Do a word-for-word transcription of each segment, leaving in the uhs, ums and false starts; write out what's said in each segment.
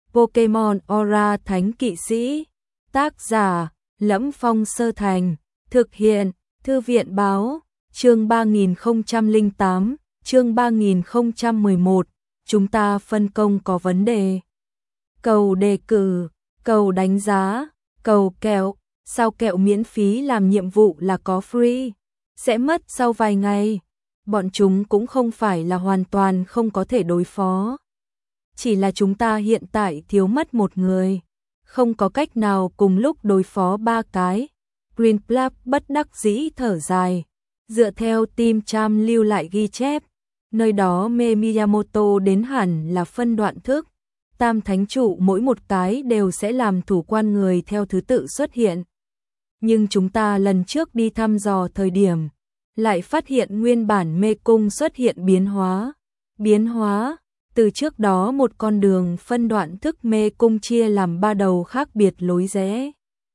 Pokemon Aura Thánh Kỵ Sĩ. Tác giả: Lẫm Phong Sơ Thành. Thực hiện: Thư viện báo. Chương ba nghìn không trăm lẻ tám, chương ba nghìn không trăm mười một. Chúng ta phân công có vấn đề. Cầu đề cử, cầu đánh giá, cầu kẹo. Sao kẹo miễn phí làm nhiệm vụ là có free? Sẽ mất sau vài ngày. Bọn chúng cũng không phải là hoàn toàn không có thể đối phó. Chỉ là chúng ta hiện tại thiếu mất một người. Không có cách nào cùng lúc đối phó ba cái. Greenblatt bất đắc dĩ thở dài. Dựa theo Tim Cham lưu lại ghi chép, nơi đó Mê Miyamoto đến hẳn là phân đoạn thức. Tam thánh trụ mỗi một cái đều sẽ làm thủ quan người theo thứ tự xuất hiện. Nhưng chúng ta lần trước đi thăm dò thời điểm, lại phát hiện nguyên bản mê cung xuất hiện biến hóa. Biến hóa, từ trước đó một con đường phân đoạn thức mê cung chia làm ba đầu khác biệt lối rẽ.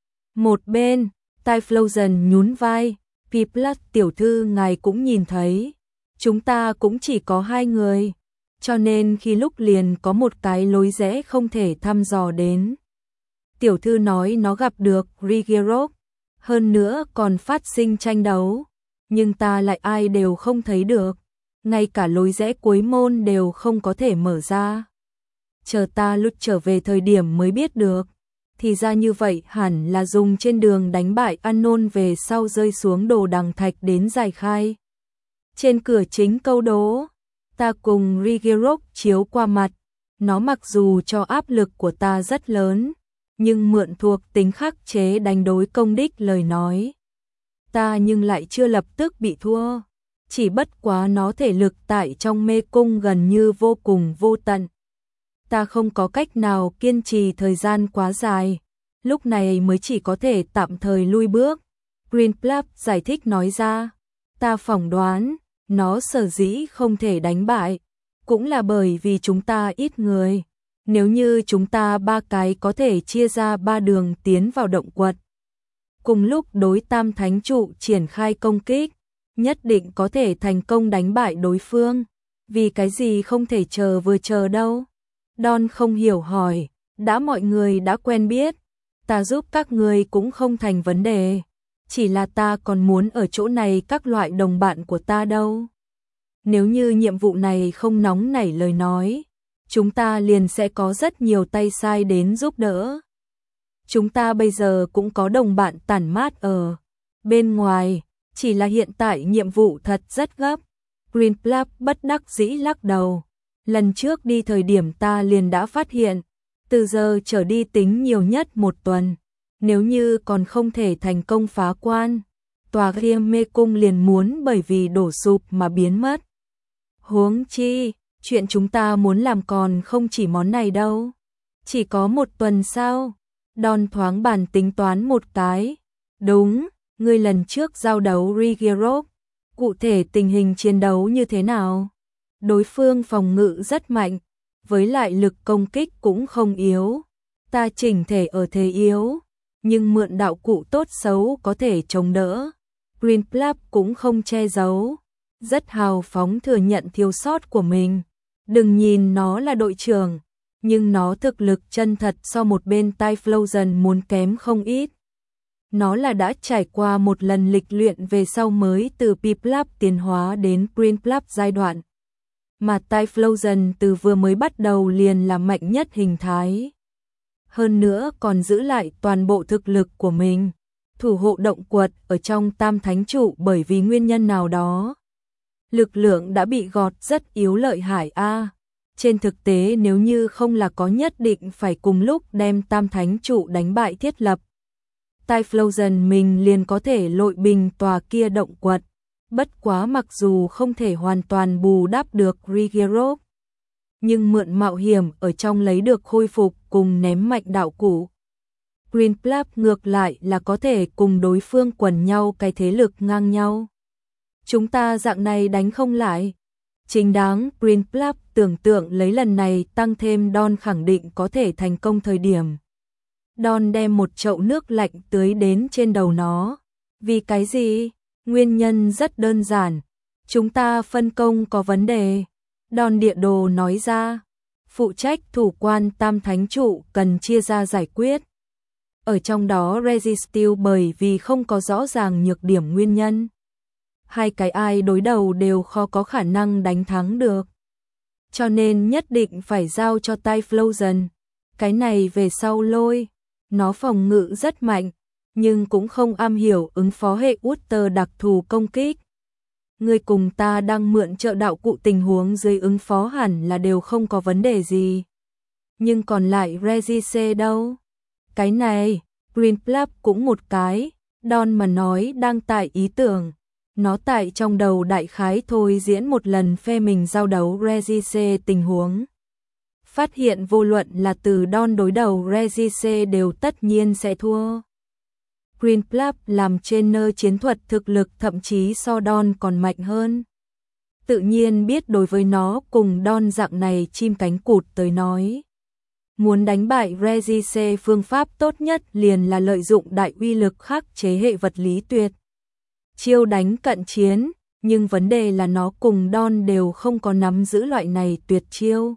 Một bên, Typhlosion nhún vai, Piplat tiểu thư ngài cũng nhìn thấy, chúng ta cũng chỉ có hai người, cho nên khi lúc liền có một cái lối rẽ không thể thăm dò đến. Tiểu thư nói nó gặp được Riggerok, hơn nữa còn phát sinh tranh đấu, nhưng ta lại ai đều không thấy được, ngay cả lối rẽ cuối môn đều không có thể mở ra. Chờ ta lúc trở về thời điểm mới biết được, thì ra như vậy hẳn là dùng trên đường đánh bại Anon về sau rơi xuống đồ đằng thạch đến giải khai. Trên cửa chính câu đố, ta cùng Riggerok chiếu qua mặt, nó mặc dù cho áp lực của ta rất lớn, nhưng mượn thuộc tính khắc chế đánh đối công đích lời nói. Ta nhưng lại chưa lập tức bị thua, chỉ bất quá nó thể lực tại trong mê cung gần như vô cùng vô tận. Ta không có cách nào kiên trì thời gian quá dài, lúc này mới chỉ có thể tạm thời lui bước. Greenblatt giải thích nói ra, ta phỏng đoán, nó sở dĩ không thể đánh bại, cũng là bởi vì chúng ta ít người. Nếu như chúng ta ba cái có thể chia ra ba đường tiến vào động quật, cùng lúc đối tam thánh trụ triển khai công kích, nhất định có thể thành công đánh bại đối phương. Vì cái gì không thể chờ vừa chờ đâu? Don không hiểu hỏi, đã mọi người đã quen biết, ta giúp các người cũng không thành vấn đề, chỉ là ta còn muốn ở chỗ này các loại đồng bạn của ta đâu. Nếu như nhiệm vụ này không nóng nảy lời nói, chúng ta liền sẽ có rất nhiều tay sai đến giúp đỡ. Chúng ta bây giờ cũng có đồng bạn tản mát ở bên ngoài, chỉ là hiện tại nhiệm vụ thật rất gấp. Greenblatt bất đắc dĩ lắc đầu. Lần trước đi thời điểm ta liền đã phát hiện, từ giờ trở đi tính nhiều nhất một tuần. Nếu như còn không thể thành công phá quan, tòa kia mê cung liền muốn bởi vì đổ sụp mà biến mất. Huống chi, chuyện chúng ta muốn làm còn không chỉ món này đâu. Chỉ có một tuần sao? Don thoáng bàn tính toán một cái. Đúng, ngươi lần trước giao đấu Riggerok, cụ thể tình hình chiến đấu như thế nào? Đối phương phòng ngự rất mạnh, với lại lực công kích cũng không yếu. Ta chỉnh thể ở thế yếu, nhưng mượn đạo cụ tốt xấu có thể chống đỡ. Greenblatt cũng không che giấu, rất hào phóng thừa nhận thiếu sót của mình. Đừng nhìn nó là đội trưởng, nhưng nó thực lực chân thật so một bên Typhlosion muốn kém không ít. Nó là đã trải qua một lần lịch luyện về sau mới từ Piplat tiến hóa đến Greenblatt giai đoạn. Mà Typhlosion từ vừa mới bắt đầu liền là mạnh nhất hình thái. Hơn nữa còn giữ lại toàn bộ thực lực của mình, thủ hộ động quật ở trong tam thánh trụ bởi vì nguyên nhân nào đó. Lực lượng đã bị gọt rất yếu lợi hại a. Trên thực tế nếu như không là có nhất định phải cùng lúc đem tam thánh trụ đánh bại thiết lập, Typhlosion mình liền có thể lội bình tòa kia động quật. Bất quá mặc dù không thể hoàn toàn bù đắp được Riggerok, nhưng mượn mạo hiểm ở trong lấy được khôi phục cùng ném mạnh đạo cụ, Greenblatt ngược lại là có thể cùng đối phương quần nhau cái thế lực ngang nhau. Chúng ta dạng này đánh không lại. Chính đáng Greenblatt tưởng tượng lấy lần này tăng thêm Don khẳng định có thể thành công thời điểm. Don đem một chậu nước lạnh tưới đến trên đầu nó. Vì cái gì? Nguyên nhân rất đơn giản. Chúng ta phân công có vấn đề. Don địa đồ nói ra. phụ trách thủ quan tam thánh trụ cần chia ra giải quyết. Ở trong đó Registeel bởi vì không có rõ ràng nhược điểm nguyên nhân. Hai cái ai đối đầu đều khó có khả năng đánh thắng được. Cho nên nhất định phải giao cho Typhlosion. Cái này về sau lôi. Nó phòng ngự rất mạnh, nhưng cũng không am hiểu ứng phó hệ Water đặc thù công kích. Người cùng ta đang mượn trợ đạo cụ tình huống dưới ứng phó hẳn là đều không có vấn đề gì. Nhưng còn lại Regise đâu? Cái này, Greenplap cũng một cái, Don mà nói đang tại ý tưởng. Nó tại trong đầu đại khái thôi diễn một lần phe mình giao đấu Regise tình huống. Phát hiện vô luận là từ Don đối đầu Regise đều tất nhiên sẽ thua. Greenplap làm trainer chiến thuật thực lực thậm chí so Don còn mạnh hơn. Tự nhiên biết đối với nó cùng Don dạng này chim cánh cụt tới nói. Muốn đánh bại Regise phương pháp tốt nhất liền là lợi dụng đại uy lực khắc chế hệ vật lý tuyệt chiêu đánh cận chiến, nhưng vấn đề là nó cùng Don đều không có nắm giữ loại này tuyệt chiêu.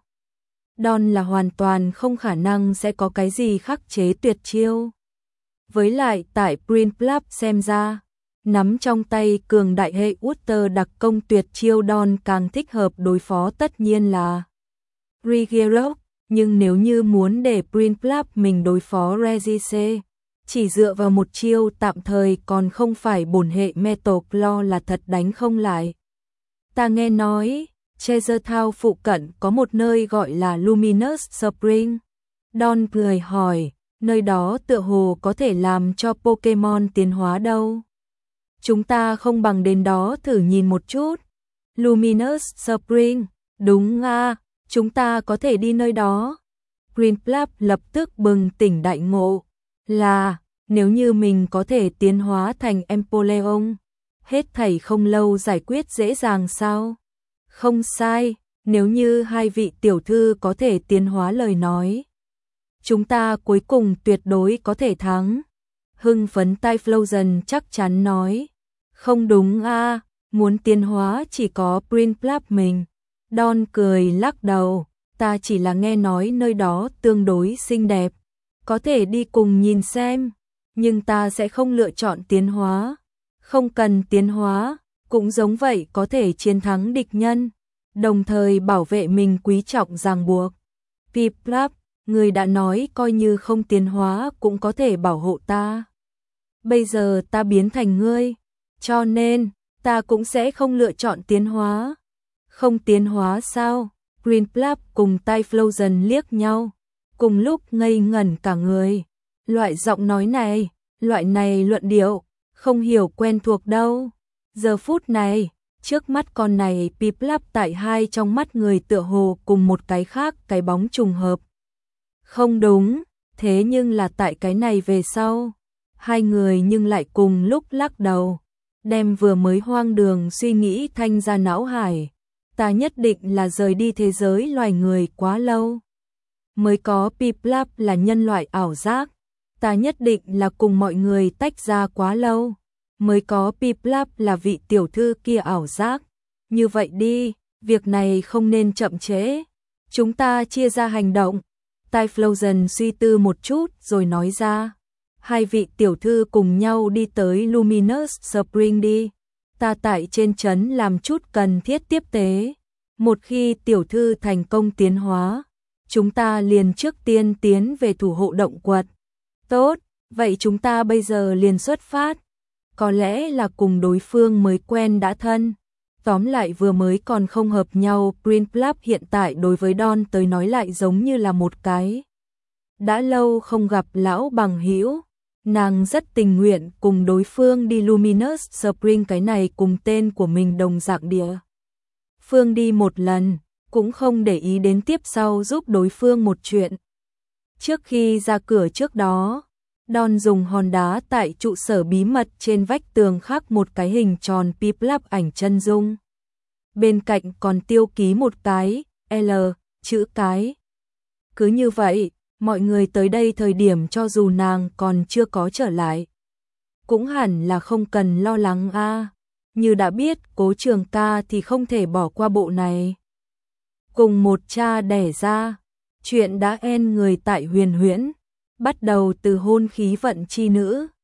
Don là hoàn toàn không khả năng sẽ có cái gì khắc chế tuyệt chiêu. Với lại tại Greenplap xem ra, nắm trong tay cường đại hệ Water đặc công tuyệt chiêu Don càng thích hợp đối phó tất nhiên là Riggerok, nhưng nếu như muốn để Greenplap mình đối phó Regise, chỉ dựa vào một chiêu tạm thời còn không phải bổn hệ Metal Claw là thật đánh không lại. Ta nghe nói, Treasure phụ cận có một nơi gọi là Luminous Spring. Don cười hỏi, nơi đó tựa hồ có thể làm cho Pokemon tiến hóa đâu. Chúng ta không bằng đến đó thử nhìn một chút. Luminous Spring, đúng à, chúng ta có thể đi nơi đó. Greenplap lập tức bừng tỉnh đại ngộ, là, nếu như mình có thể tiến hóa thành Empoleon, hết thảy không lâu giải quyết dễ dàng sao? Không sai, nếu như hai vị tiểu thư có thể tiến hóa lời nói, chúng ta cuối cùng tuyệt đối có thể thắng. Hưng phấn Typhlosion chắc chắn nói, không đúng a, à, muốn tiến hóa chỉ có Greenplap mình. Don cười lắc đầu, ta chỉ là nghe nói nơi đó tương đối xinh đẹp, có thể đi cùng nhìn xem, nhưng ta sẽ không lựa chọn tiến hóa. Không cần tiến hóa, cũng giống vậy có thể chiến thắng địch nhân, đồng thời bảo vệ mình quý trọng ràng buộc. Piplup, người đã nói coi như không tiến hóa cũng có thể bảo hộ ta. Bây giờ ta biến thành ngươi, cho nên ta cũng sẽ không lựa chọn tiến hóa. Không tiến hóa sao? Greenplap cùng Typhlosion liếc nhau, cùng lúc ngây ngẩn cả người. Loại giọng nói này, loại này luận điệu, không hiểu quen thuộc đâu. Giờ phút này, trước mắt con này Piplup tại hai trong mắt người tựa hồ cùng một cái khác cái bóng trùng hợp. Không đúng, thế nhưng là tại cái này về sau, hai người nhưng lại cùng lúc lắc đầu, đem vừa mới hoang đường suy nghĩ thanh ra não hải. Ta nhất định là rời đi thế giới loài người quá lâu, mới có Piplup là nhân loại ảo giác. Ta nhất định là cùng mọi người tách ra quá lâu, mới có Piplup là vị tiểu thư kia ảo giác. Như vậy đi, việc này không nên chậm trễ, chúng ta chia ra hành động. Typhlosion suy tư một chút rồi nói ra, hai vị tiểu thư cùng nhau đi tới Luminous Spring đi. Ta tại trên trấn làm chút cần thiết tiếp tế. Một khi tiểu thư thành công tiến hóa, chúng ta liền trước tiên tiến về thủ hộ động quật. Tốt, vậy chúng ta bây giờ liền xuất phát. Có lẽ là cùng đối phương mới quen đã thân. Tóm lại vừa mới còn không hợp nhau, Greenplap hiện tại đối với Don tới nói lại giống như là một cái đã lâu không gặp lão bằng hữu. Nàng rất tình nguyện cùng đối phương đi Luminous Spring, cái này cùng tên của mình đồng dạng địa phương đi một lần, cũng không để ý đến tiếp sau giúp đối phương một chuyện. Trước khi ra cửa trước đó, Don dùng hòn đá tại trụ sở bí mật trên vách tường khắc một cái hình tròn Piplup ảnh chân dung. Bên cạnh còn tiêu ký một cái L chữ cái. Cứ như vậy, mọi người tới đây thời điểm cho dù nàng còn chưa có trở lại, cũng hẳn là không cần lo lắng a. Như đã biết Cố Trường Ca thì không thể bỏ qua bộ này. Cùng một cha đẻ ra, Chuyện đã en người tại huyền huyễn, bắt đầu từ hôn khí vận chi nữ,